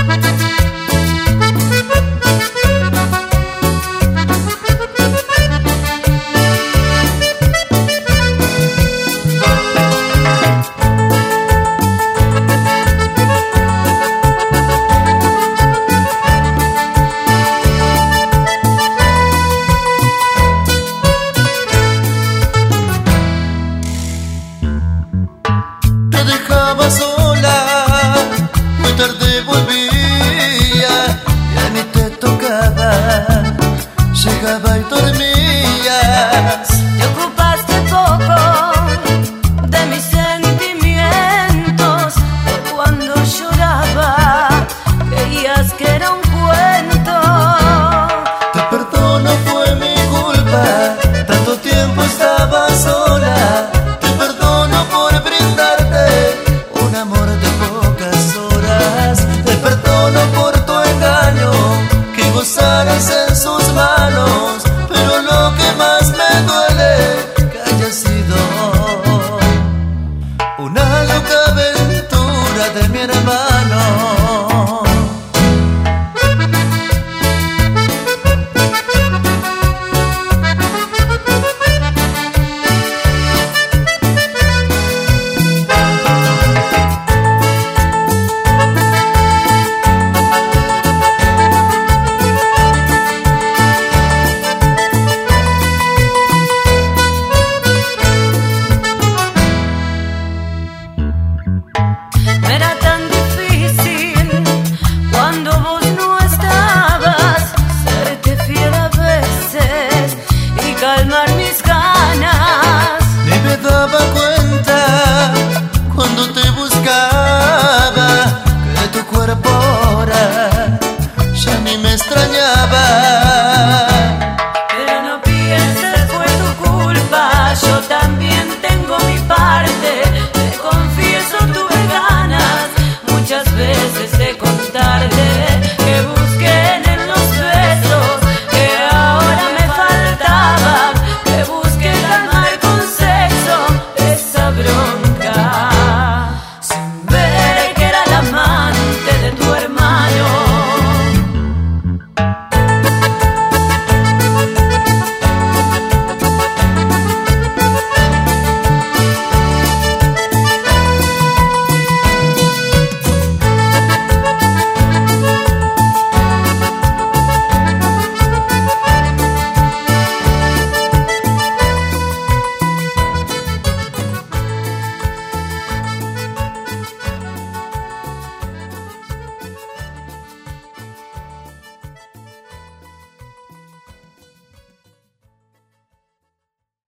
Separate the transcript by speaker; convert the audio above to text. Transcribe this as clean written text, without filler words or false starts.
Speaker 1: Llegaba y dormías.
Speaker 2: Te ocupaste poco de mis sentimientos. Cuando lloraba creías que era un cuento.
Speaker 1: Te perdono, fue mi culpa. Tanto tiempo estaba sola. Te perdono por brindarte un amor de pocas horas. Te perdono por tu engaño, que gozaras en sus manos. Pero lo que más me duele, que haya sido una loca aventura de mi hermano.
Speaker 2: Era tan difícil cuando vos no estabas, serte fiel a veces y calmar mis ganas.
Speaker 1: Ni me daba cuenta cuando te buscaba que tu cuerpo ahora ya ni me extrañaba.
Speaker 2: Pero no pienses, fue tu culpa, yo también tengo mi parte. Te confieso, tuve ganas muchas veces